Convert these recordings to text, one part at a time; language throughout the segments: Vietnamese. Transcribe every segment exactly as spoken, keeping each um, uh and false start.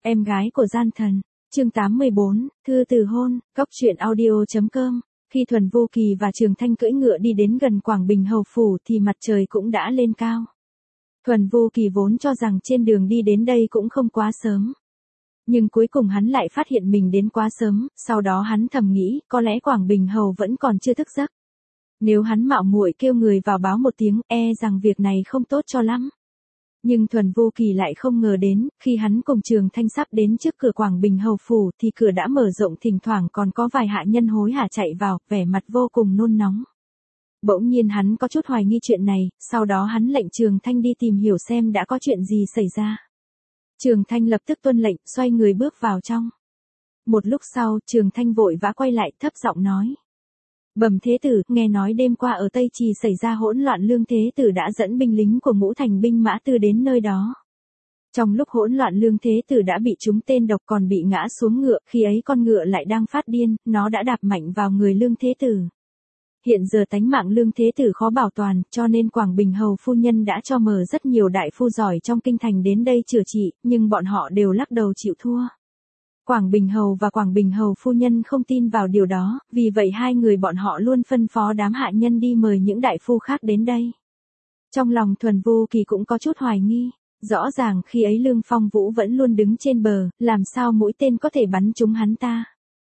Em gái của gian thần, chương tám mươi bốn, thư từ hôn, góc truyện audio.com. Khi Thuần Vô Kỳ và Trường Thanh cưỡi ngựa đi đến gần Quảng Bình Hầu Phủ thì mặt trời cũng đã lên cao. Thuần Vô Kỳ vốn cho rằng trên đường đi đến đây cũng không quá sớm. Nhưng cuối cùng hắn lại phát hiện mình đến quá sớm, sau đó hắn thầm nghĩ có lẽ Quảng Bình Hầu vẫn còn chưa thức giấc. Nếu hắn mạo muội kêu người vào báo một tiếng e rằng việc này không tốt cho lắm. Nhưng Thuần Vô Kỳ lại không ngờ đến, khi hắn cùng Trường Thanh sắp đến trước cửa Quảng Bình Hầu Phủ thì cửa đã mở rộng, thỉnh thoảng còn có vài hạ nhân hối hả chạy vào, vẻ mặt vô cùng nôn nóng. Bỗng nhiên hắn có chút hoài nghi chuyện này, sau đó hắn lệnh Trường Thanh đi tìm hiểu xem đã có chuyện gì xảy ra. Trường Thanh lập tức tuân lệnh, xoay người bước vào trong. Một lúc sau, Trường Thanh vội vã quay lại, thấp giọng nói. Bẩm thế tử, nghe nói đêm qua ở Tây Trì xảy ra hỗn loạn, Lương thế tử đã dẫn binh lính của Ngũ Thành binh mã tư đến nơi đó. Trong lúc hỗn loạn Lương thế tử đã bị trúng tên độc còn bị ngã xuống ngựa, khi ấy con ngựa lại đang phát điên, nó đã đạp mạnh vào người Lương thế tử. Hiện giờ tánh mạng Lương thế tử khó bảo toàn, cho nên Quảng Bình Hầu phu nhân đã cho mời rất nhiều đại phu giỏi trong kinh thành đến đây chữa trị, nhưng bọn họ đều lắc đầu chịu thua. Quảng Bình Hầu và Quảng Bình Hầu phu nhân không tin vào điều đó, vì vậy hai người bọn họ luôn phân phó đám hạ nhân đi mời những đại phu khác đến đây. Trong lòng Thuần Vô Kỳ cũng có chút hoài nghi, rõ ràng khi ấy Lương Phong Vũ vẫn luôn đứng trên bờ, làm sao mũi tên có thể bắn trúng hắn ta.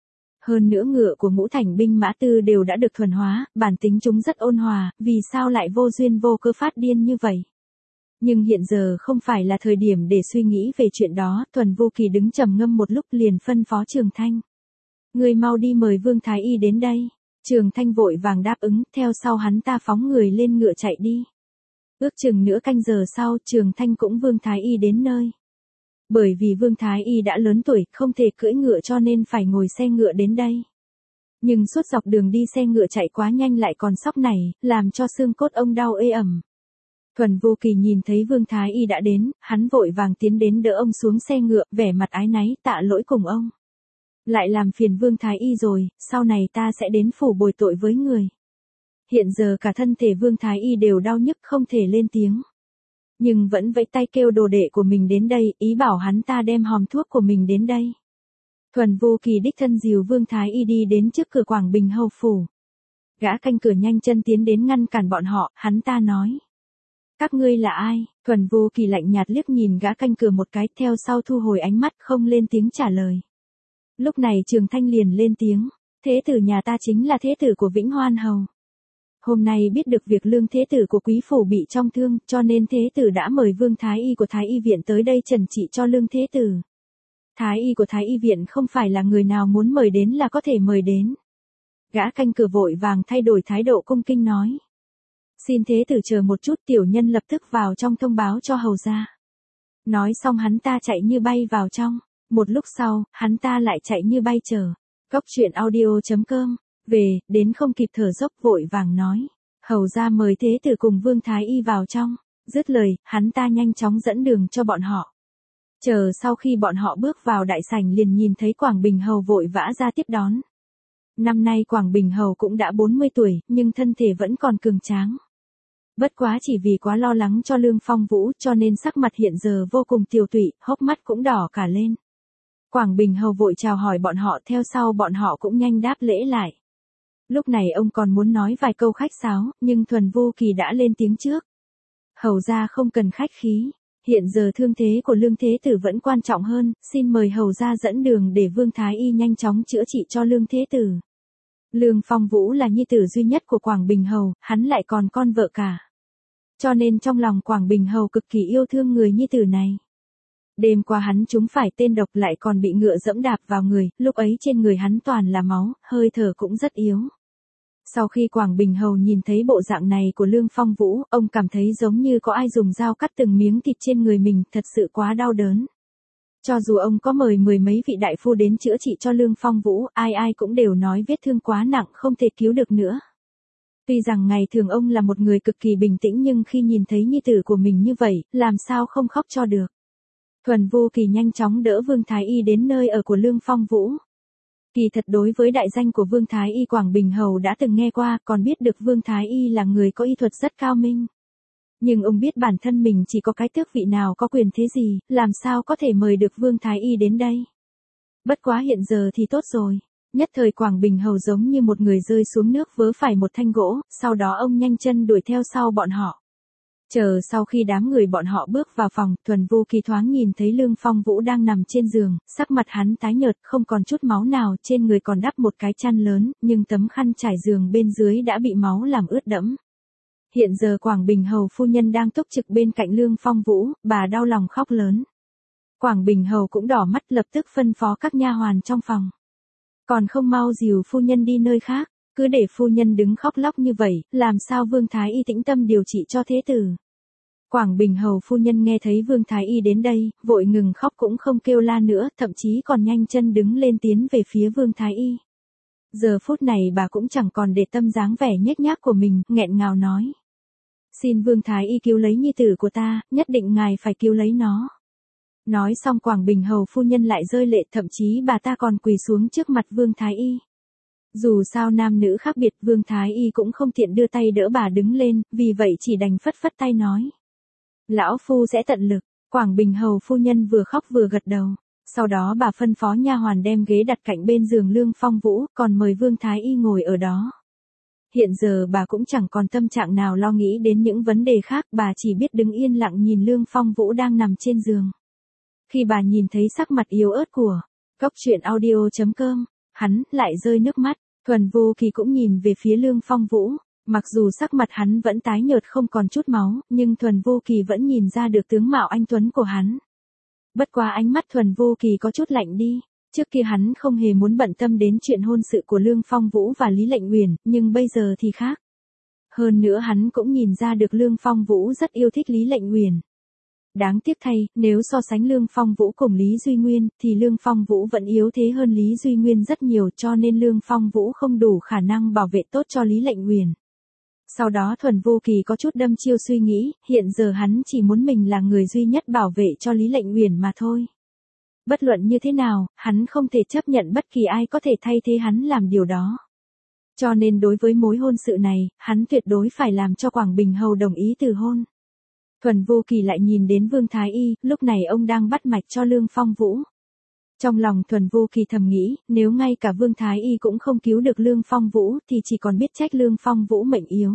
Hơn nữa ngựa của Ngũ Thành binh mã tư đều đã được thuần hóa, bản tính chúng rất ôn hòa, vì sao lại vô duyên vô cớ phát điên như vậy. Nhưng hiện giờ không phải là thời điểm để suy nghĩ về chuyện đó, Thuần Vô Kỳ đứng trầm ngâm một lúc liền phân phó Trường Thanh. Người mau đi mời Vương Thái Y đến đây. Trường Thanh vội vàng đáp ứng, theo sau hắn ta phóng người lên ngựa chạy đi. Ước chừng nửa canh giờ sau, Trường Thanh cũng Vương Thái Y đến nơi. Bởi vì Vương Thái Y đã lớn tuổi, không thể cưỡi ngựa cho nên phải ngồi xe ngựa đến đây. Nhưng suốt dọc đường đi xe ngựa chạy quá nhanh lại còn sóc này, làm cho xương cốt ông đau ê ẩm. Thuần Vô Kỳ nhìn thấy Vương Thái Y đã đến, hắn vội vàng tiến đến đỡ ông xuống xe ngựa, vẻ mặt áy náy, tạ lỗi cùng ông. Lại làm phiền Vương Thái Y rồi, sau này ta sẽ đến phủ bồi tội với người. Hiện giờ cả thân thể Vương Thái Y đều đau nhức không thể lên tiếng. Nhưng vẫn vẫy tay kêu đồ đệ của mình đến đây, ý bảo hắn ta đem hòm thuốc của mình đến đây. Thuần Vô Kỳ đích thân dìu Vương Thái Y đi đến trước cửa Quảng Bình Hầu Phủ. Gã canh cửa nhanh chân tiến đến ngăn cản bọn họ, hắn ta nói. Các ngươi là ai? Thuần Vô Kỳ lạnh nhạt liếc nhìn gã canh cửa một cái, theo sau thu hồi ánh mắt không lên tiếng trả lời. Lúc này Trường Thanh liền lên tiếng, thế tử nhà ta chính là thế tử của Vĩnh Hoan Hầu. Hôm nay biết được việc Lương thế tử của quý phủ bị trọng thương, cho nên thế tử đã mời Vương Thái Y của Thái Y viện tới đây trần trị cho Lương thế tử. Thái Y của Thái Y viện không phải là người nào muốn mời đến là có thể mời đến. Gã canh cửa vội vàng thay đổi thái độ cung kinh nói. Xin thế tử chờ một chút, tiểu nhân lập tức vào trong thông báo cho hầu gia. Nói xong hắn ta chạy như bay vào trong, một lúc sau, hắn ta lại chạy như bay chờ. Góc truyện audio.com, về, đến không kịp thở dốc vội vàng nói. Hầu gia mời thế tử cùng Vương Thái Y vào trong, dứt lời, hắn ta nhanh chóng dẫn đường cho bọn họ. Chờ sau khi bọn họ bước vào đại sảnh liền nhìn thấy Quảng Bình Hầu vội vã ra tiếp đón. Năm nay Quảng Bình Hầu cũng đã bốn mươi tuổi, nhưng thân thể vẫn còn cường tráng. Bất quá chỉ vì quá lo lắng cho Lương Phong Vũ cho nên sắc mặt hiện giờ vô cùng tiều tụy, hốc mắt cũng đỏ cả lên. Quảng Bình Hầu vội chào hỏi bọn họ, theo sau bọn họ cũng nhanh đáp lễ lại. Lúc này ông còn muốn nói vài câu khách sáo, nhưng Thuần Vô Kỳ đã lên tiếng trước. Hầu gia không cần khách khí, hiện giờ thương thế của Lương thế tử vẫn quan trọng hơn, xin mời hầu gia dẫn đường để Vương Thái Y nhanh chóng chữa trị cho Lương thế tử. Lương Phong Vũ là nhi tử duy nhất của Quảng Bình Hầu, hắn lại còn con vợ cả. Cho nên trong lòng Quảng Bình Hầu cực kỳ yêu thương người nhi tử này. Đêm qua hắn trúng phải tên độc lại còn bị ngựa dẫm đạp vào người, lúc ấy trên người hắn toàn là máu, hơi thở cũng rất yếu. Sau khi Quảng Bình Hầu nhìn thấy bộ dạng này của Lương Phong Vũ, ông cảm thấy giống như có ai dùng dao cắt từng miếng thịt trên người mình, thật sự quá đau đớn. Cho dù ông có mời mười mấy vị đại phu đến chữa trị cho Lương Phong Vũ, ai ai cũng đều nói vết thương quá nặng không thể cứu được nữa. Tuy rằng ngày thường ông là một người cực kỳ bình tĩnh nhưng khi nhìn thấy nhi tử của mình như vậy, làm sao không khóc cho được. Thuần Vô Kỳ nhanh chóng đỡ Vương Thái Y đến nơi ở của Lương Phong Vũ. Kỳ thật đối với đại danh của Vương Thái Y Quảng Bình Hầu đã từng nghe qua, còn biết được Vương Thái Y là người có y thuật rất cao minh. Nhưng ông biết bản thân mình chỉ có cái tước vị nào có quyền thế gì, làm sao có thể mời được Vương Thái Y đến đây. Bất quá hiện giờ thì tốt rồi. Nhất thời Quảng Bình Hầu giống như một người rơi xuống nước vớ phải một thanh gỗ, sau đó ông nhanh chân đuổi theo sau bọn họ. Chờ sau khi đám người bọn họ bước vào phòng, Thuần Vô Kỳ thoáng nhìn thấy Lương Phong Vũ đang nằm trên giường, sắc mặt hắn tái nhợt, không còn chút máu nào, trên người còn đắp một cái chăn lớn, nhưng tấm khăn trải giường bên dưới đã bị máu làm ướt đẫm. Hiện giờ Quảng Bình Hầu phu nhân đang túc trực bên cạnh Lương Phong Vũ, bà đau lòng khóc lớn. Quảng Bình Hầu cũng đỏ mắt, lập tức phân phó các nha hoàn trong phòng. Còn không mau dìu phu nhân đi nơi khác, cứ để phu nhân đứng khóc lóc như vậy, làm sao Vương Thái Y tĩnh tâm điều trị cho thế tử. Quảng Bình Hầu phu nhân nghe thấy Vương Thái Y đến đây, vội ngừng khóc cũng không kêu la nữa, thậm chí còn nhanh chân đứng lên tiến về phía Vương Thái Y. Giờ phút này bà cũng chẳng còn để tâm dáng vẻ nhếch nhác của mình, nghẹn ngào nói. Xin Vương Thái Y cứu lấy nhi tử của ta, nhất định ngài phải cứu lấy nó. Nói xong Quảng Bình Hầu phu nhân lại rơi lệ, thậm chí bà ta còn quỳ xuống trước mặt Vương Thái Y. Dù sao nam nữ khác biệt, Vương Thái Y cũng không tiện đưa tay đỡ bà đứng lên, vì vậy chỉ đành phất phất tay nói. Lão phu sẽ tận lực. Quảng Bình Hầu phu nhân vừa khóc vừa gật đầu. Sau đó bà phân phó nha hoàn đem ghế đặt cạnh bên giường Lương Phong Vũ, còn mời Vương Thái Y ngồi ở đó. Hiện giờ bà cũng chẳng còn tâm trạng nào lo nghĩ đến những vấn đề khác, bà chỉ biết đứng yên lặng nhìn Lương Phong Vũ đang nằm trên giường. Khi bà nhìn thấy sắc mặt yếu ớt của Cốc Truyện Audio chấm com, hắn lại rơi nước mắt. Thuần Vô Kỳ cũng nhìn về phía Lương Phong Vũ, mặc dù sắc mặt hắn vẫn tái nhợt không còn chút máu, nhưng Thuần Vô Kỳ vẫn nhìn ra được tướng mạo anh tuấn của hắn. Bất quá ánh mắt Thuần Vô Kỳ có chút lạnh đi, trước kia hắn không hề muốn bận tâm đến chuyện hôn sự của Lương Phong Vũ và Lý Lệnh Uyển, nhưng bây giờ thì khác. Hơn nữa hắn cũng nhìn ra được Lương Phong Vũ rất yêu thích Lý Lệnh Uyển. Đáng tiếc thay, nếu so sánh Lương Phong Vũ cùng Lý Duy Nguyên, thì Lương Phong Vũ vẫn yếu thế hơn Lý Duy Nguyên rất nhiều, cho nên Lương Phong Vũ không đủ khả năng bảo vệ tốt cho Lý Lệnh Uyển. Sau đó Thuần Vô Kỳ có chút đâm chiêu suy nghĩ, hiện giờ hắn chỉ muốn mình là người duy nhất bảo vệ cho Lý Lệnh Uyển mà thôi. Bất luận như thế nào, hắn không thể chấp nhận bất kỳ ai có thể thay thế hắn làm điều đó. Cho nên đối với mối hôn sự này, hắn tuyệt đối phải làm cho Quảng Bình Hầu đồng ý từ hôn. Thuần Vô Kỳ lại nhìn đến Vương Thái Y, lúc này ông đang bắt mạch cho Lương Phong Vũ. Trong lòng Thuần Vô Kỳ thầm nghĩ, nếu ngay cả Vương Thái Y cũng không cứu được Lương Phong Vũ thì chỉ còn biết trách Lương Phong Vũ mệnh yếu.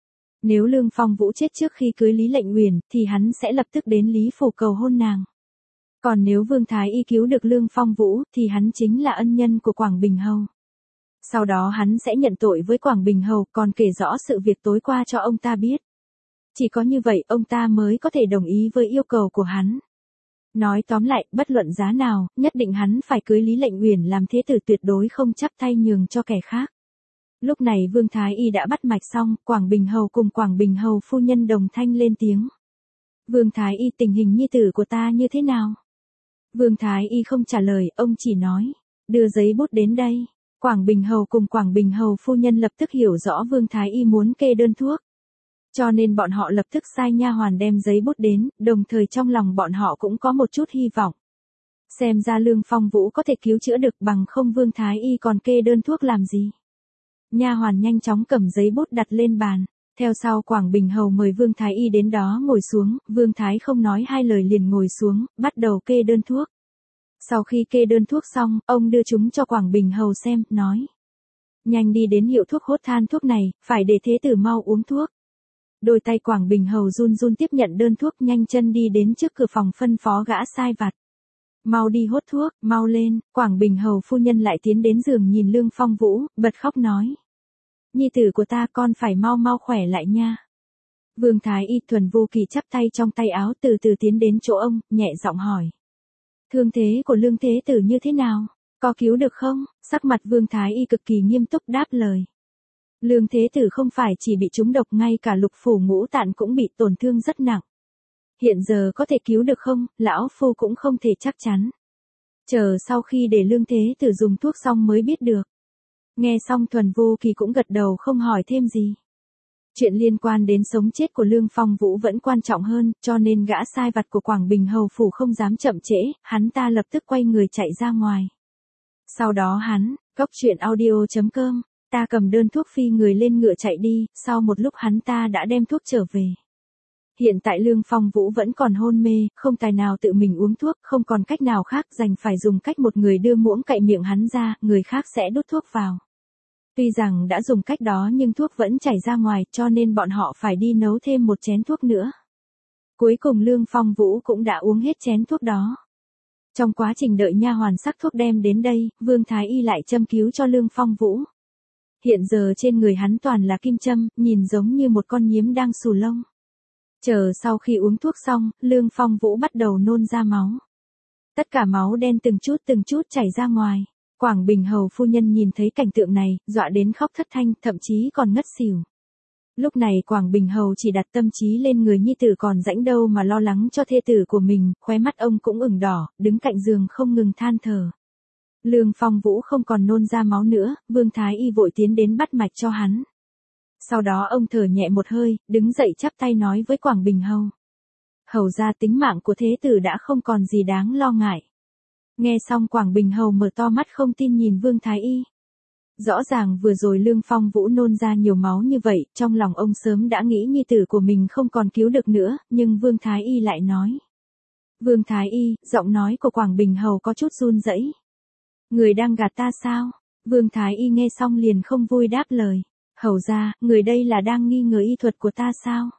Nếu Lương Phong Vũ chết trước khi cưới Lý Lệnh Uyển thì hắn sẽ lập tức đến Lý Phủ cầu hôn nàng. Còn nếu Vương Thái Y cứu được Lương Phong Vũ thì hắn chính là ân nhân của Quảng Bình Hầu. Sau đó hắn sẽ nhận tội với Quảng Bình Hầu, còn kể rõ sự việc tối qua cho ông ta biết. Chỉ có như vậy ông ta mới có thể đồng ý với yêu cầu của hắn. Nói tóm lại, bất luận giá nào, nhất định hắn phải cưới Lý Lệnh Uyển làm thế tử, tuyệt đối không chắp tay nhường cho kẻ khác. Lúc này Vương Thái Y đã bắt mạch xong, Quảng Bình Hầu cùng Quảng Bình Hầu phu nhân đồng thanh lên tiếng. Vương Thái Y, tình hình nhi tử của ta như thế nào? Vương Thái Y không trả lời, ông chỉ nói, đưa giấy bút đến đây. Quảng Bình Hầu cùng Quảng Bình Hầu phu nhân lập tức hiểu rõ Vương Thái Y muốn kê đơn thuốc. Cho nên bọn họ lập tức sai nha hoàn đem giấy bút đến, đồng thời trong lòng bọn họ cũng có một chút hy vọng. Xem ra Lương Phong Vũ có thể cứu chữa được, bằng không Vương Thái Y còn kê đơn thuốc làm gì. Nha hoàn nhanh chóng cầm giấy bút đặt lên bàn. Theo sau Quảng Bình Hầu mời Vương Thái Y đến đó ngồi xuống, Vương Thái không nói hai lời liền ngồi xuống, bắt đầu kê đơn thuốc. Sau khi kê đơn thuốc xong, ông đưa chúng cho Quảng Bình Hầu xem, nói. Nhanh đi đến hiệu thuốc hốt than thuốc này, phải để thế tử mau uống thuốc. Đôi tay Quảng Bình Hầu run run tiếp nhận đơn thuốc, nhanh chân đi đến trước cửa phòng phân phó gã sai vặt. Mau đi hốt thuốc, mau lên. Quảng Bình Hầu phu nhân lại tiến đến giường nhìn Lương Phong Vũ, bật khóc nói. Nhi tử của ta, con phải mau mau khỏe lại nha. Vương Thái Y Thuần Vô Kỳ chắp tay trong tay áo, từ từ tiến đến chỗ ông, nhẹ giọng hỏi. Thương thế của Lương Thế Tử như thế nào? Có cứu được không? Sắc mặt Vương Thái Y cực kỳ nghiêm túc đáp lời. Lương Thế Tử không phải chỉ bị trúng độc, ngay cả lục phủ ngũ tạng cũng bị tổn thương rất nặng. Hiện giờ có thể cứu được không, lão phu cũng không thể chắc chắn. Chờ sau khi để Lương Thế Tử dùng thuốc xong mới biết được. Nghe xong Thuần Vô Kỳ cũng gật đầu không hỏi thêm gì. Chuyện liên quan đến sống chết của Lương Phong Vũ vẫn quan trọng hơn, cho nên gã sai vặt của Quảng Bình Hầu phủ không dám chậm trễ, hắn ta lập tức quay người chạy ra ngoài. Sau đó hắn, Cốc Truyện Audio chấm com, ta cầm đơn thuốc phi người lên ngựa chạy đi, sau một lúc hắn ta đã đem thuốc trở về. Hiện tại Lương Phong Vũ vẫn còn hôn mê, không tài nào tự mình uống thuốc, không còn cách nào khác, đành phải dùng cách một người đưa muỗng cạy miệng hắn ra, người khác sẽ đút thuốc vào. Tuy rằng đã dùng cách đó nhưng thuốc vẫn chảy ra ngoài, cho nên bọn họ phải đi nấu thêm một chén thuốc nữa. Cuối cùng Lương Phong Vũ cũng đã uống hết chén thuốc đó. Trong quá trình đợi nha hoàn sắc thuốc đem đến đây, Vương Thái Y lại châm cứu cho Lương Phong Vũ. Hiện giờ trên người hắn toàn là kim châm, nhìn giống như một con nhím đang xù lông. Chờ sau khi uống thuốc xong, Lương Phong Vũ bắt đầu nôn ra máu. Tất cả máu đen từng chút từng chút chảy ra ngoài. Quảng Bình hầu phu nhân nhìn thấy cảnh tượng này, dọa đến khóc thất thanh, thậm chí còn ngất xỉu. Lúc này Quảng Bình hầu chỉ đặt tâm trí lên người nhi tử còn rãnh đâu mà lo lắng cho thê tử của mình, khóe mắt ông cũng ửng đỏ, đứng cạnh giường không ngừng than thở. Lương Phong Vũ không còn nôn ra máu nữa, Vương Thái Y vội tiến đến bắt mạch cho hắn. Sau đó ông thở nhẹ một hơi, đứng dậy chắp tay nói với Quảng Bình hầu. Hầu ra tính mạng của thế tử đã không còn gì đáng lo ngại. Nghe xong Quảng Bình hầu mở to mắt không tin nhìn Vương Thái Y. Rõ ràng vừa rồi Lương Phong Vũ nôn ra nhiều máu như vậy, trong lòng ông sớm đã nghĩ nhi tử của mình không còn cứu được nữa, nhưng Vương Thái Y lại nói. Vương Thái Y, giọng nói của Quảng Bình hầu có chút run rẩy. Người đang gạt ta sao? Vương Thái Y nghe xong liền không vui đáp lời. Hầu ra, người đây là đang nghi ngờ y thuật của ta sao?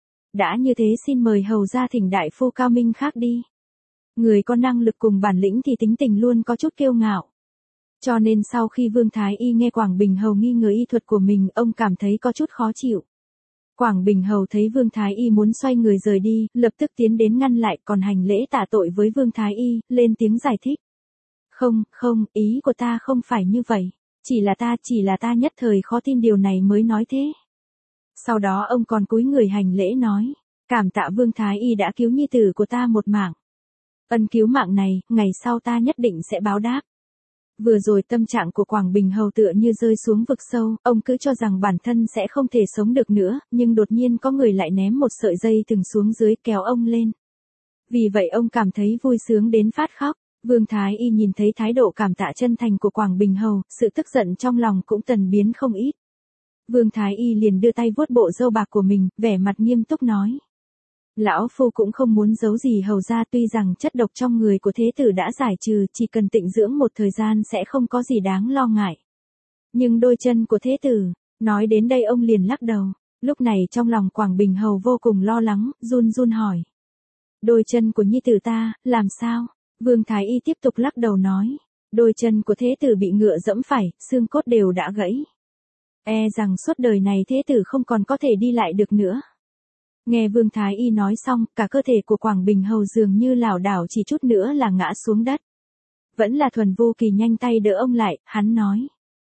Đã như thế xin mời hầu ra thỉnh đại phu cao minh khác đi. Người có năng lực cùng bản lĩnh thì tính tình luôn có chút kiêu ngạo. Cho nên sau khi Vương Thái Y nghe Quảng Bình hầu nghi ngờ y thuật của mình, ông cảm thấy có chút khó chịu. Quảng Bình hầu thấy Vương Thái Y muốn xoay người rời đi, lập tức tiến đến ngăn lại, còn hành lễ tạ tội với Vương Thái Y, lên tiếng giải thích. Không, không, ý của ta không phải như vậy. Chỉ là ta, chỉ là ta nhất thời khó tin điều này mới nói thế. Sau đó ông còn cúi người hành lễ nói, cảm tạ Vương Thái Y đã cứu nhi tử của ta một mạng. Ân cứu mạng này, ngày sau ta nhất định sẽ báo đáp. Vừa rồi tâm trạng của Quảng Bình hầu tựa như rơi xuống vực sâu, ông cứ cho rằng bản thân sẽ không thể sống được nữa, nhưng đột nhiên có người lại ném một sợi dây thừng xuống dưới kéo ông lên. Vì vậy ông cảm thấy vui sướng đến phát khóc. Vương Thái Y nhìn thấy thái độ cảm tạ chân thành của Quảng Bình hầu, sự tức giận trong lòng cũng tần biến không ít. Vương Thái Y liền đưa tay vuốt bộ râu bạc của mình, vẻ mặt nghiêm túc nói. Lão phu cũng không muốn giấu gì hầu ra, tuy rằng chất độc trong người của thế tử đã giải trừ, chỉ cần tịnh dưỡng một thời gian sẽ không có gì đáng lo ngại. Nhưng đôi chân của thế tử, nói đến đây ông liền lắc đầu. Lúc này trong lòng Quảng Bình hầu vô cùng lo lắng, run run hỏi. Đôi chân của nhi tử ta, làm sao? Vương Thái Y tiếp tục lắc đầu nói. Đôi chân của thế tử bị ngựa dẫm phải, xương cốt đều đã gãy. E rằng suốt đời này thế tử không còn có thể đi lại được nữa. Nghe Vương Thái Y nói xong, cả cơ thể của Quảng Bình hầu dường như lảo đảo chỉ chút nữa là ngã xuống đất. Vẫn là Thuần Vô Kỳ nhanh tay đỡ ông lại, hắn nói.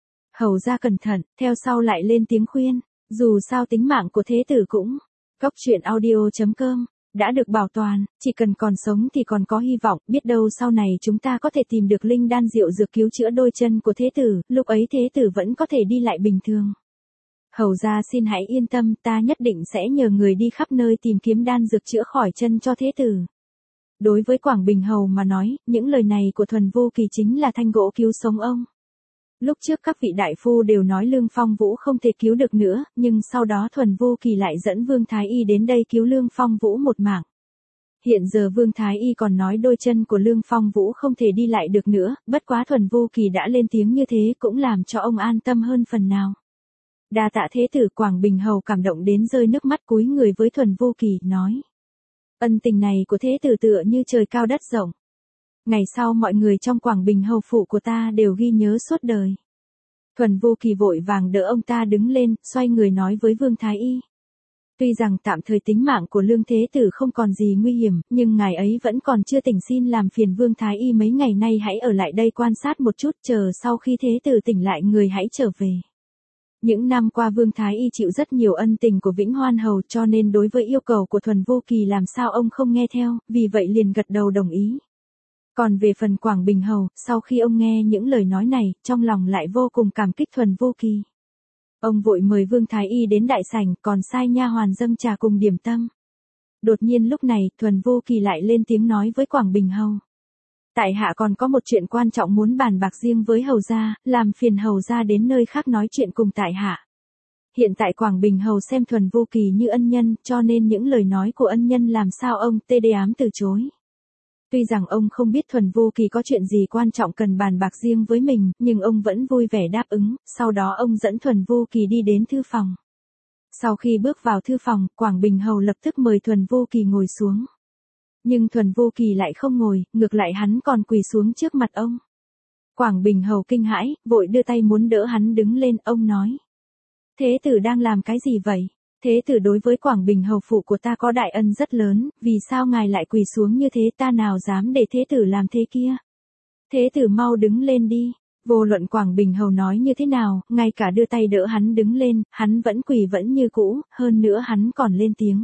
Hầu ra cẩn thận, theo sau lại lên tiếng khuyên, dù sao tính mạng của thế tử cũng. Cốc truyện audio chấm com đã được bảo toàn, chỉ cần còn sống thì còn có hy vọng, biết đâu sau này chúng ta có thể tìm được linh đan diệu dược cứu chữa đôi chân của thế tử, lúc ấy thế tử vẫn có thể đi lại bình thường. Hầu ra xin hãy yên tâm, ta nhất định sẽ nhờ người đi khắp nơi tìm kiếm đan dược chữa khỏi chân cho thế tử. Đối với Quảng Bình hầu mà nói, những lời này của Thuần Vô Kỳ chính là thanh gỗ cứu sống ông. Lúc trước các vị đại phu đều nói Lương Phong Vũ không thể cứu được nữa, nhưng sau đó Thuần Vô Kỳ lại dẫn Vương Thái Y đến đây cứu Lương Phong Vũ một mạng. Hiện giờ Vương Thái Y còn nói đôi chân của Lương Phong Vũ không thể đi lại được nữa, bất quá Thuần Vô Kỳ đã lên tiếng như thế cũng làm cho ông an tâm hơn phần nào. Đa tạ thế tử. Quảng Bình hầu cảm động đến rơi nước mắt, cúi người với Thuần Vô Kỳ, nói. Ân tình này của thế tử tựa như trời cao đất rộng. Ngày sau mọi người trong Quảng Bình hầu phủ của ta đều ghi nhớ suốt đời. Thuần Vô Kỳ vội vàng đỡ ông ta đứng lên, xoay người nói với Vương Thái Y. Tuy rằng tạm thời tính mạng của Lương Thế Tử không còn gì nguy hiểm, nhưng ngài ấy vẫn còn chưa tỉnh, xin làm phiền Vương Thái Y mấy ngày nay hãy ở lại đây quan sát một chút, chờ sau khi Thế Tử tỉnh lại người hãy trở về. Những năm qua Vương Thái Y chịu rất nhiều ân tình của Vĩnh Hoan Hầu, cho nên đối với yêu cầu của Thuần Vô Kỳ làm sao ông không nghe theo, vì vậy liền gật đầu đồng ý. Còn về phần Quảng Bình hầu, sau khi ông nghe những lời nói này, trong lòng lại vô cùng cảm kích Thuần Vô Kỳ. Ông vội mời Vương Thái Y đến đại sảnh, còn sai nha hoàn dâng trà cùng điểm tâm. Đột nhiên lúc này, Thuần Vô Kỳ lại lên tiếng nói với Quảng Bình hầu. Tại hạ còn có một chuyện quan trọng muốn bàn bạc riêng với hầu gia, làm phiền hầu gia đến nơi khác nói chuyện cùng tại hạ. Hiện tại Quảng Bình Hầu xem Thuần Vô Kỳ như ân nhân, cho nên những lời nói của ân nhân làm sao ông tê đê ám từ chối. Tuy rằng ông không biết Thuần Vô Kỳ có chuyện gì quan trọng cần bàn bạc riêng với mình, nhưng ông vẫn vui vẻ đáp ứng, sau đó ông dẫn Thuần Vô Kỳ đi đến thư phòng. Sau khi bước vào thư phòng, Quảng Bình Hầu lập tức mời Thuần Vô Kỳ ngồi xuống. Nhưng Thuần Vô Kỳ lại không ngồi, ngược lại hắn còn quỳ xuống trước mặt ông. Quảng Bình Hầu kinh hãi, vội đưa tay muốn đỡ hắn đứng lên, ông nói. Thế tử đang làm cái gì vậy? Thế tử đối với Quảng Bình Hầu phụ của ta có đại ân rất lớn, vì sao ngài lại quỳ xuống như thế, ta nào dám để thế tử làm thế kia? Thế tử mau đứng lên đi. Vô luận Quảng Bình Hầu nói như thế nào, ngay cả đưa tay đỡ hắn đứng lên, hắn vẫn quỳ vẫn như cũ, hơn nữa hắn còn lên tiếng.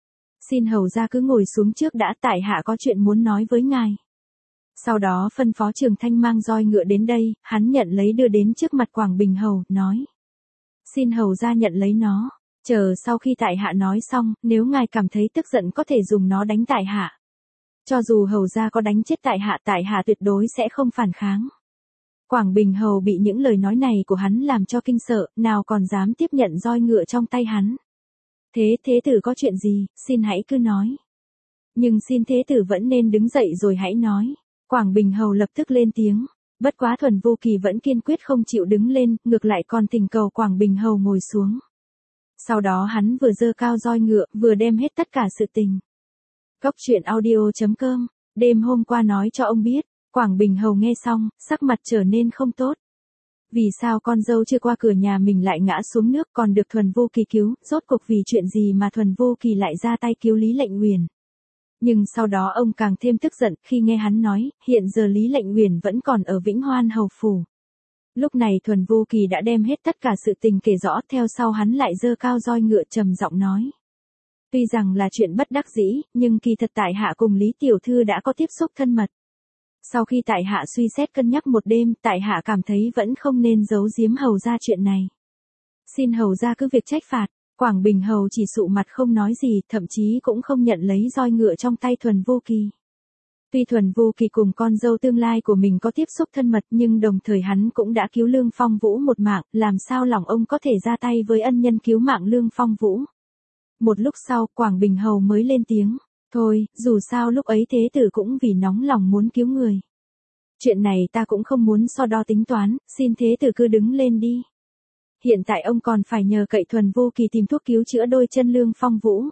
Xin hầu ra cứ ngồi xuống trước đã, tại hạ có chuyện muốn nói với ngài. Sau đó phân phó Trường Thanh mang roi ngựa đến đây, hắn nhận lấy đưa đến trước mặt Quảng Bình Hầu, nói. Xin hầu ra nhận lấy nó, chờ sau khi tại hạ nói xong, nếu ngài cảm thấy tức giận có thể dùng nó đánh tại hạ. Cho dù hầu ra có đánh chết tại hạ, tại hạ tuyệt đối sẽ không phản kháng. Quảng Bình Hầu bị những lời nói này của hắn làm cho kinh sợ, nào còn dám tiếp nhận roi ngựa trong tay hắn. Thế thế tử có chuyện gì, xin hãy cứ nói. Nhưng xin thế tử vẫn nên đứng dậy rồi hãy nói. Quảng Bình Hầu lập tức lên tiếng. Bất quá Thuần Vô Kỳ vẫn kiên quyết không chịu đứng lên, ngược lại còn thỉnh cầu Quảng Bình Hầu ngồi xuống. Sau đó hắn vừa giơ cao roi ngựa, vừa đem hết tất cả sự tình. Cốc truyện audio chấm com, đêm hôm qua nói cho ông biết. Quảng Bình Hầu nghe xong, sắc mặt trở nên không tốt. Vì sao con dâu chưa qua cửa nhà mình lại ngã xuống nước còn được Thuần Vô Kỳ cứu, rốt cuộc vì chuyện gì mà Thuần Vô Kỳ lại ra tay cứu Lý Lệnh Uyển. Nhưng sau đó ông càng thêm tức giận khi nghe hắn nói, hiện giờ Lý Lệnh Uyển vẫn còn ở Vĩnh Hoan Hầu Phủ. Lúc này Thuần Vô Kỳ đã đem hết tất cả sự tình kể rõ, theo sau hắn lại giơ cao roi ngựa trầm giọng nói. Tuy rằng là chuyện bất đắc dĩ, nhưng kỳ thật tại hạ cùng Lý Tiểu Thư đã có tiếp xúc thân mật. Sau khi tại hạ suy xét cân nhắc một đêm, tại hạ cảm thấy vẫn không nên giấu giếm hầu ra chuyện này. Xin hầu ra cứ việc trách phạt. Quảng Bình Hầu chỉ sụ mặt không nói gì, thậm chí cũng không nhận lấy roi ngựa trong tay Thuần Vô Kỳ. Tuy Thuần Vô Kỳ cùng con dâu tương lai của mình có tiếp xúc thân mật, nhưng đồng thời hắn cũng đã cứu Lương Phong Vũ một mạng, làm sao lòng ông có thể ra tay với ân nhân cứu mạng Lương Phong Vũ. Một lúc sau, Quảng Bình Hầu mới lên tiếng. Thôi, dù sao lúc ấy thế tử cũng vì nóng lòng muốn cứu người. Chuyện này ta cũng không muốn so đo tính toán, xin thế tử cứ đứng lên đi. Hiện tại ông còn phải nhờ cậy Thuần Vô Kỳ tìm thuốc cứu chữa đôi chân Lương Phong Vũ.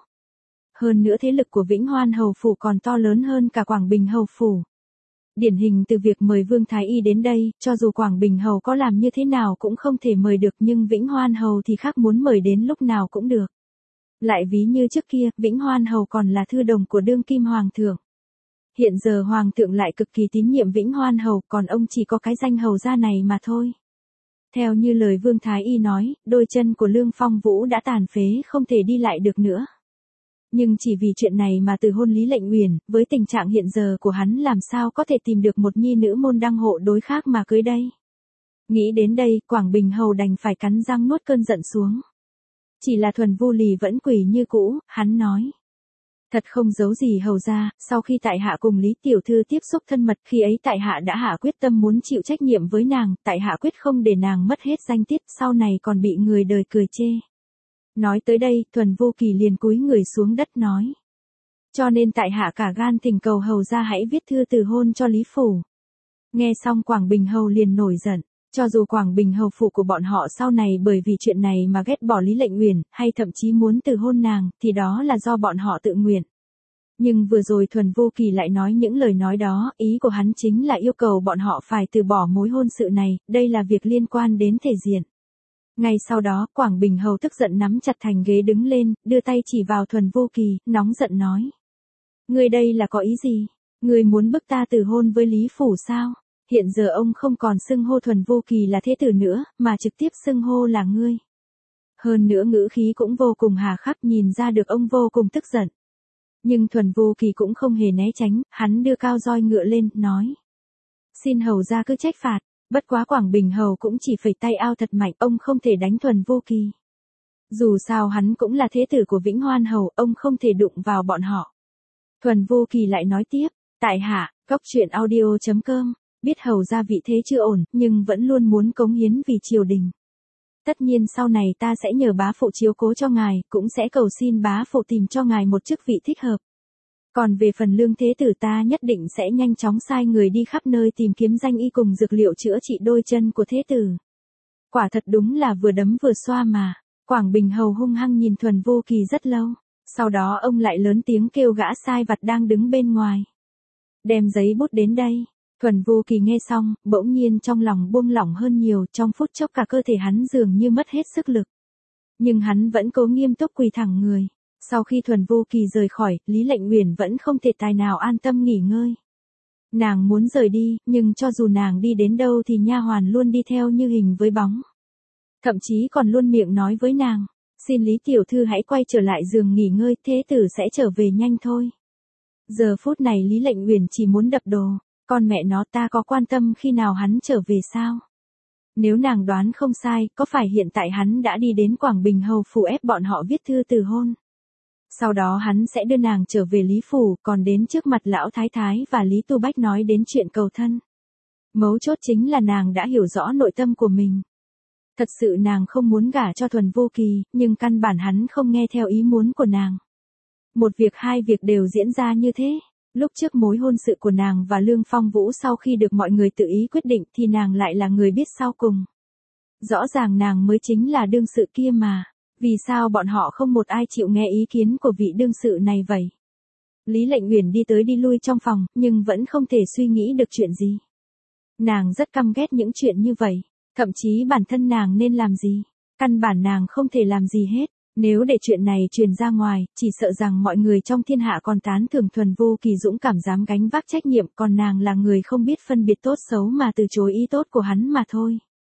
Hơn nữa thế lực của Vĩnh Hoan Hầu Phủ còn to lớn hơn cả Quảng Bình Hầu Phủ. Điển hình từ việc mời Vương Thái Y đến đây, cho dù Quảng Bình Hầu có làm như thế nào cũng không thể mời được, nhưng Vĩnh Hoan Hầu thì khác, muốn mời đến lúc nào cũng được. Lại ví như trước kia, Vĩnh Hoan Hầu còn là thư đồng của đương kim Hoàng thượng. Hiện giờ Hoàng thượng lại cực kỳ tín nhiệm Vĩnh Hoan Hầu, còn ông chỉ có cái danh hầu gia này mà thôi. Theo như lời Vương Thái Y nói, đôi chân của Lương Phong Vũ đã tàn phế không thể đi lại được nữa. Nhưng chỉ vì chuyện này mà từ hôn Lý Lệnh Uyển, với tình trạng hiện giờ của hắn làm sao có thể tìm được một nhi nữ môn đăng hộ đối khác mà cưới đây. Nghĩ đến đây, Quảng Bình Hầu đành phải cắn răng nuốt cơn giận xuống. Chỉ là Thuần Vô Lì vẫn quỳ như cũ, hắn nói. Thật không giấu gì hầu ra, sau khi tại hạ cùng Lý Tiểu Thư tiếp xúc thân mật, khi ấy tại hạ đã hạ quyết tâm muốn chịu trách nhiệm với nàng, tại hạ quyết không để nàng mất hết danh tiết, sau này còn bị người đời cười chê. Nói tới đây, Thuần Vô Kỳ liền cúi người xuống đất nói. Cho nên tại hạ cả gan thỉnh cầu hầu ra hãy viết thư từ hôn cho Lý Phủ. Nghe xong Quảng Bình Hầu liền nổi giận. Cho dù Quảng Bình Hầu Phủ của bọn họ sau này bởi vì chuyện này mà ghét bỏ Lý Lệnh Uyển, hay thậm chí muốn từ hôn nàng, thì đó là do bọn họ tự nguyện. Nhưng vừa rồi Thuần Vô Kỳ lại nói những lời nói đó, ý của hắn chính là yêu cầu bọn họ phải từ bỏ mối hôn sự này, đây là việc liên quan đến thể diện. Ngay sau đó, Quảng Bình Hầu tức giận nắm chặt thành ghế đứng lên, đưa tay chỉ vào Thuần Vô Kỳ, nóng giận nói. Ngươi đây là có ý gì? Ngươi muốn bức ta từ hôn với Lý Phủ sao? Hiện giờ ông không còn xưng hô Thuần Vô Kỳ là thế tử nữa, mà trực tiếp xưng hô là ngươi. Hơn nữa ngữ khí cũng vô cùng hà khắc, nhìn ra được ông vô cùng tức giận. Nhưng Thuần Vô Kỳ cũng không hề né tránh, hắn đưa cao roi ngựa lên, nói. Xin hầu ra cứ trách phạt, bất quá Quảng Bình Hầu cũng chỉ phẩy tay ao thật mạnh, ông không thể đánh Thuần Vô Kỳ. Dù sao hắn cũng là thế tử của Vĩnh Hoan Hầu, ông không thể đụng vào bọn họ. Thuần Vô Kỳ lại nói tiếp, tại hạ, cốc truyện audio chấm com. Biết hầu ra vị thế chưa ổn, nhưng vẫn luôn muốn cống hiến vì triều đình. Tất nhiên sau này ta sẽ nhờ bá phụ chiếu cố cho ngài, cũng sẽ cầu xin bá phụ tìm cho ngài một chức vị thích hợp. Còn về phần Lương Thế Tử ta nhất định sẽ nhanh chóng sai người đi khắp nơi tìm kiếm danh y cùng dược liệu chữa trị đôi chân của Thế Tử. Quả thật đúng là vừa đấm vừa xoa mà. Quảng Bình Hầu hung hăng nhìn Thuần Vô Kỳ rất lâu. Sau đó ông lại lớn tiếng kêu gã sai vặt đang đứng bên ngoài. Đem giấy bút đến đây. Thuần Vô Kỳ nghe xong, bỗng nhiên trong lòng buông lỏng hơn nhiều, trong phút chốc cả cơ thể hắn dường như mất hết sức lực. Nhưng hắn vẫn cố nghiêm túc quỳ thẳng người. Sau khi Thuần Vô Kỳ rời khỏi, Lý Lệnh Uyển vẫn không thể tài nào an tâm nghỉ ngơi. Nàng muốn rời đi, nhưng cho dù nàng đi đến đâu thì nha hoàn luôn đi theo như hình với bóng. Thậm chí còn luôn miệng nói với nàng, xin Lý tiểu thư hãy quay trở lại giường nghỉ ngơi, Thế Tử sẽ trở về nhanh thôi. Giờ phút này Lý Lệnh Uyển chỉ muốn đập đồ, con mẹ nó, ta có quan tâm khi nào hắn trở về sao? Nếu nàng đoán không sai, có phải hiện tại hắn đã đi đến Quảng Bình Hầu phủ ép bọn họ viết thư từ hôn? Sau đó hắn sẽ đưa nàng trở về Lý phủ, còn đến trước mặt lão thái thái và Lý Tu Bách nói đến chuyện cầu thân. Mấu chốt chính là nàng đã hiểu rõ nội tâm của mình. Thật sự nàng không muốn gả cho Thuần Vô Kỳ, nhưng căn bản hắn không nghe theo ý muốn của nàng. Một việc hai việc đều diễn ra như thế. Lúc trước mối hôn sự của nàng và Lương Phong Vũ sau khi được mọi người tự ý quyết định thì nàng lại là người biết sau cùng. Rõ ràng nàng mới chính là đương sự kia mà. Vì sao bọn họ không một ai chịu nghe ý kiến của vị đương sự này vậy? Lý Lệnh Uyển đi tới đi lui trong phòng, nhưng vẫn không thể suy nghĩ được chuyện gì. Nàng rất căm ghét những chuyện như vậy. Thậm chí bản thân nàng nên làm gì? Căn bản nàng không thể làm gì hết. Nếu để chuyện này truyền ra ngoài, chỉ sợ rằng mọi người trong thiên hạ còn tán thưởng Thuần Vô Kỳ dũng cảm dám gánh vác trách nhiệm, còn nàng là người không biết phân biệt tốt xấu mà từ chối ý tốt của hắn mà thôi.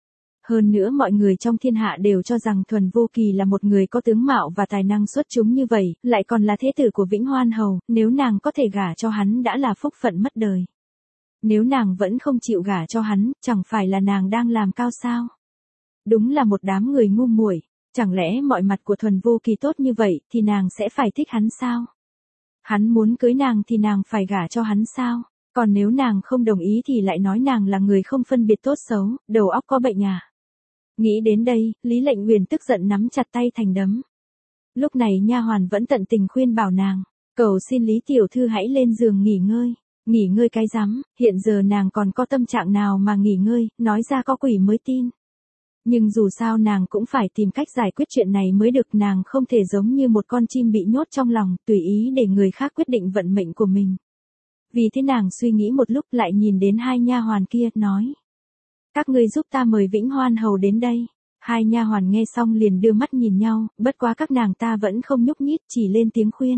Hơn nữa mọi người trong thiên hạ đều cho rằng Thuần Vô Kỳ là một người có tướng mạo và tài năng xuất chúng như vậy, lại còn là thế tử của Vĩnh Hoan Hầu, nếu nàng có thể gả cho hắn đã là phúc phận mất đời. Nếu nàng vẫn không chịu gả cho hắn, chẳng phải là nàng đang làm cao sao? Đúng là một đám người ngu muội. Chẳng lẽ mọi mặt của Thuần Vô Kỳ tốt như vậy thì nàng sẽ phải thích hắn sao? Hắn muốn cưới nàng thì nàng phải gả cho hắn sao? Còn nếu nàng không đồng ý thì lại nói nàng là người không phân biệt tốt xấu, đầu óc có bệnh à? Nghĩ đến đây, Lý Lệnh Uyển tức giận nắm chặt tay thành đấm. Lúc này nha hoàn vẫn tận tình khuyên bảo nàng, cầu xin Lý tiểu thư hãy lên giường nghỉ ngơi. Nghỉ ngơi cái rắm, hiện giờ nàng còn có tâm trạng nào mà nghỉ ngơi, nói ra có quỷ mới tin. Nhưng dù sao nàng cũng phải tìm cách giải quyết chuyện này mới được, nàng không thể giống như một con chim bị nhốt trong lòng, tùy ý để người khác quyết định vận mệnh của mình. Vì thế nàng suy nghĩ một lúc lại nhìn đến hai nha hoàn kia, nói. Các ngươi giúp ta mời Vĩnh Hoan Hầu đến đây. Hai nha hoàn nghe xong liền đưa mắt nhìn nhau, bất quá các nàng ta vẫn không nhúc nhích, chỉ lên tiếng khuyên.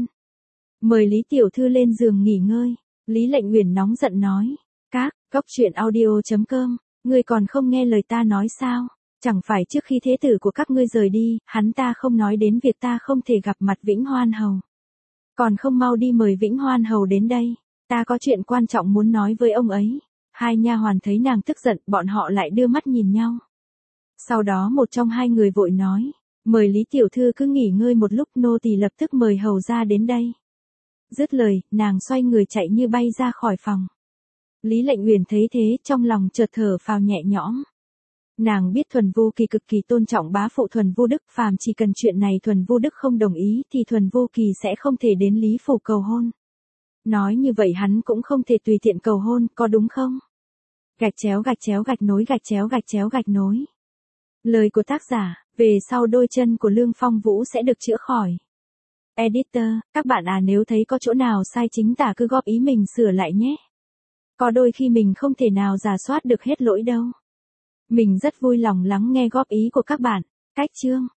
Mời Lý tiểu thư lên giường nghỉ ngơi. Lý Lệnh Uyển nóng giận nói. Các, góc truyện audio chấm com, ngươi còn không nghe lời ta nói sao? Chẳng phải trước khi thế tử của các ngươi rời đi, hắn ta không nói đến việc ta không thể gặp mặt Vĩnh Hoan Hầu. Còn không mau đi mời Vĩnh Hoan Hầu đến đây, ta có chuyện quan trọng muốn nói với ông ấy. Hai nha hoàn thấy nàng tức giận, bọn họ lại đưa mắt nhìn nhau. Sau đó một trong hai người vội nói, mời Lý tiểu thư cứ nghỉ ngơi một lúc, nô tỳ lập tức mời hầu ra đến đây. Dứt lời, nàng xoay người chạy như bay ra khỏi phòng. Lý Lệnh Uyển thấy thế, trong lòng chợt thở phào nhẹ nhõm. Nàng biết Thuần Vô Kỳ cực kỳ tôn trọng bá phụ Thuần Vô Đức, phàm chỉ cần chuyện này Thuần Vô Đức không đồng ý thì Thuần Vô Kỳ sẽ không thể đến Lý phủ cầu hôn. Nói như vậy hắn cũng không thể tùy tiện cầu hôn, có đúng không? Gạch chéo gạch chéo gạch nối gạch chéo gạch chéo gạch nối. Lời của tác giả, về sau đôi chân của Lương Phong Vũ sẽ được chữa khỏi. Editor, các bạn à, nếu thấy có chỗ nào sai chính tả cứ góp ý mình sửa lại nhé. Có đôi khi mình không thể nào rà soát được hết lỗi đâu. Mình rất vui lòng lắng nghe góp ý của các bạn. Cách chương